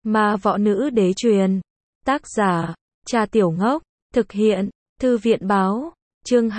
Ma võ nữ đế truyền. Tác giả, Trà Tiểu Ngốc. Thực hiện, Thư viện báo. Chương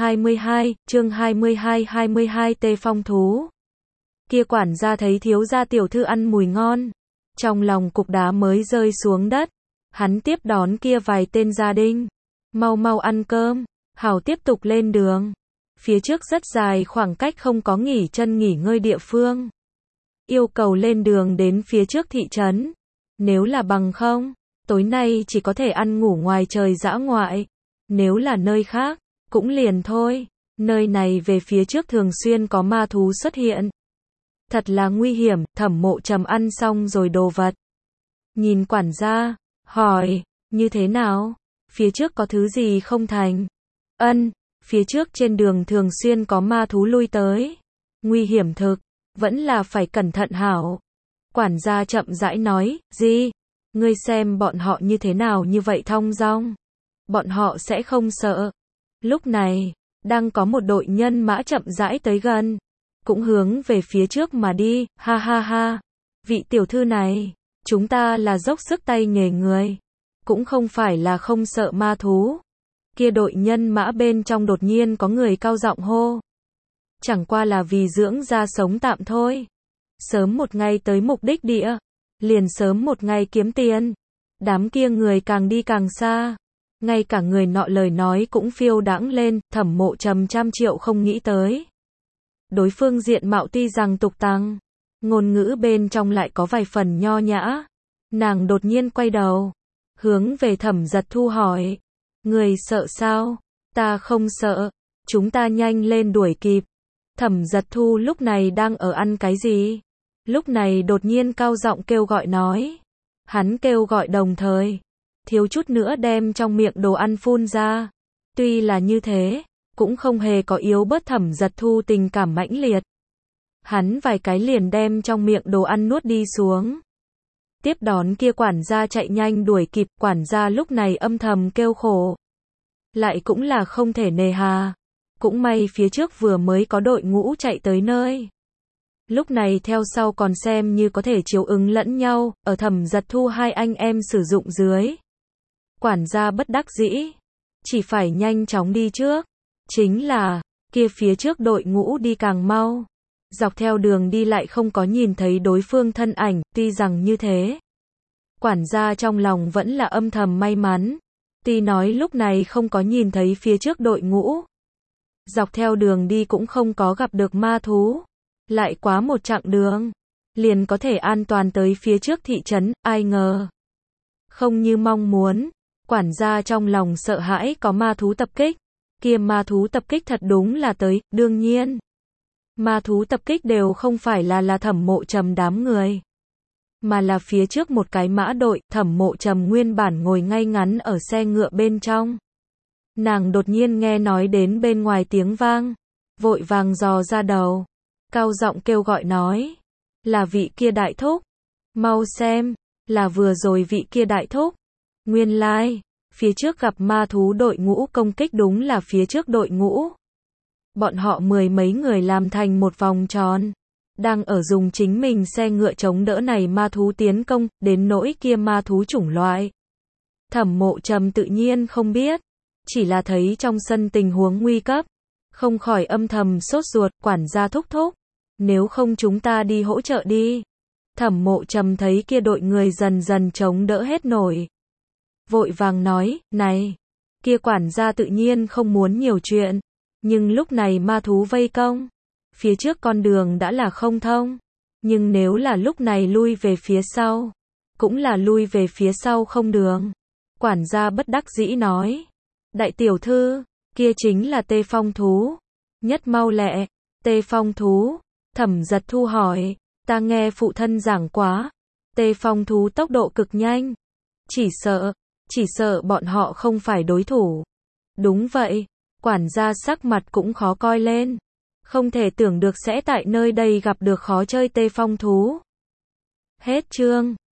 22 Tê Phong thú. Kia quản gia thấy thiếu gia tiểu thư ăn mùi ngon. Trong lòng cục đá mới rơi xuống đất. Hắn tiếp đón kia vài tên gia đình. Mau mau ăn cơm, hảo tiếp tục lên đường. Phía trước rất dài khoảng cách không có nghỉ chân nghỉ ngơi địa phương. Yêu cầu lên đường đến phía trước thị trấn. Nếu là bằng không, tối nay chỉ có thể ăn ngủ ngoài trời dã ngoại. Nếu là nơi khác, cũng liền thôi. Nơi này về phía trước thường xuyên có ma thú xuất hiện. Thật là nguy hiểm. Thẩm Mộ Trầm ăn xong rồi đồ vật. Nhìn quản gia, hỏi, như thế nào? Phía trước có thứ gì không thành? Ân, phía trước trên đường thường xuyên có ma thú lui tới. Nguy hiểm thực, vẫn là phải cẩn thận hảo. Quản gia chậm rãi nói, gì? Ngươi xem bọn họ như thế nào như vậy thong dong. Bọn họ sẽ không sợ. Lúc này, đang có một đội nhân mã chậm rãi tới gần. Cũng hướng về phía trước mà đi, ha ha ha. Vị tiểu thư này, chúng ta là dốc sức tay nghề người. Cũng không phải là không sợ ma thú. Kia đội nhân mã bên trong đột nhiên có người cao giọng hô. Chẳng qua là vì dưỡng ra sống tạm thôi. Sớm một ngày tới mục đích địa. Liền sớm một ngày kiếm tiền. Đám kia người càng đi càng xa. Ngay cả người nọ lời nói cũng phiêu đãng lên. Thẩm Mộ Trầm trăm triệu không nghĩ tới. Đối phương diện mạo tuy rằng tục tằng, ngôn ngữ bên trong lại có vài phần nho nhã. Nàng đột nhiên quay đầu, hướng về Thẩm Giật Thu hỏi. Người sợ sao? Ta không sợ. Chúng ta nhanh lên đuổi kịp. Thẩm Giật Thu lúc này đang ở ăn cái gì? Lúc này đột nhiên cao giọng kêu gọi nói. Hắn kêu gọi đồng thời, thiếu chút nữa đem trong miệng đồ ăn phun ra. Tuy là như thế, cũng không hề có yếu bớt Thẩm Giật Thu tình cảm mãnh liệt. Hắn vài cái liền đem trong miệng đồ ăn nuốt đi xuống. Tiếp đón kia quản gia chạy nhanh đuổi kịp, quản gia lúc này âm thầm kêu khổ. Lại cũng là không thể nề hà. Cũng may phía trước vừa mới có đội ngũ chạy tới nơi. Lúc này theo sau còn xem như có thể chiếu ứng lẫn nhau, ở Thẩm Giật Thu hai anh em sử dụng dưới. Quản gia bất đắc dĩ, chỉ phải nhanh chóng đi trước. Chính là, kia phía trước đội ngũ đi càng mau. Dọc theo đường đi lại không có nhìn thấy đối phương thân ảnh, tuy rằng như thế. Quản gia trong lòng vẫn là âm thầm may mắn. Tuy nói lúc này không có nhìn thấy phía trước đội ngũ. Dọc theo đường đi cũng không có gặp được ma thú. Lại quá một chặng đường, liền có thể an toàn tới phía trước thị trấn, ai ngờ. Không như mong muốn, quản gia trong lòng sợ hãi có ma thú tập kích. Kia ma thú tập kích thật đúng là tới, đương nhiên. Ma thú tập kích đều không phải là Thẩm Mộ Trầm đám người. Mà là phía trước một cái mã đội, Thẩm Mộ Trầm nguyên bản ngồi ngay ngắn ở xe ngựa bên trong. Nàng đột nhiên nghe nói đến bên ngoài tiếng vang. Vội vàng dò ra đầu. Cao giọng kêu gọi nói. Là vị kia đại thúc. Mau xem, là vừa rồi vị kia đại thúc. Nguyên lai, phía trước gặp ma thú đội ngũ công kích đúng là phía trước đội ngũ. Bọn họ mười mấy người làm thành một vòng tròn. Đang ở dùng chính mình xe ngựa chống đỡ này ma thú tiến công, đến nỗi kia ma thú chủng loại. Thẩm Mộ Trầm tự nhiên không biết. Chỉ là thấy trong sân tình huống nguy cấp. Không khỏi âm thầm sốt ruột, quản gia thúc thúc. Nếu không chúng ta đi hỗ trợ đi. Thẩm Mộ Trầm thấy kia đội người dần dần chống đỡ hết nổi. Vội vàng nói, này. Kia quản gia tự nhiên không muốn nhiều chuyện. Nhưng lúc này ma thú vây công. Phía trước con đường đã là không thông. Nhưng nếu là lúc này lui về phía sau. Cũng là lui về phía sau không đường. Quản gia bất đắc dĩ nói. Đại tiểu thư, kia chính là Tê Phong thú. Nhất mau lẹ, Tê Phong thú. Thẩm Giật Thu hỏi, ta nghe phụ thân giảng quá. Tê Phong thú tốc độ cực nhanh. Chỉ sợ bọn họ không phải đối thủ. Đúng vậy, quản gia sắc mặt cũng khó coi lên. Không thể tưởng được sẽ tại nơi đây gặp được khó chơi Tê Phong thú. Hết chương.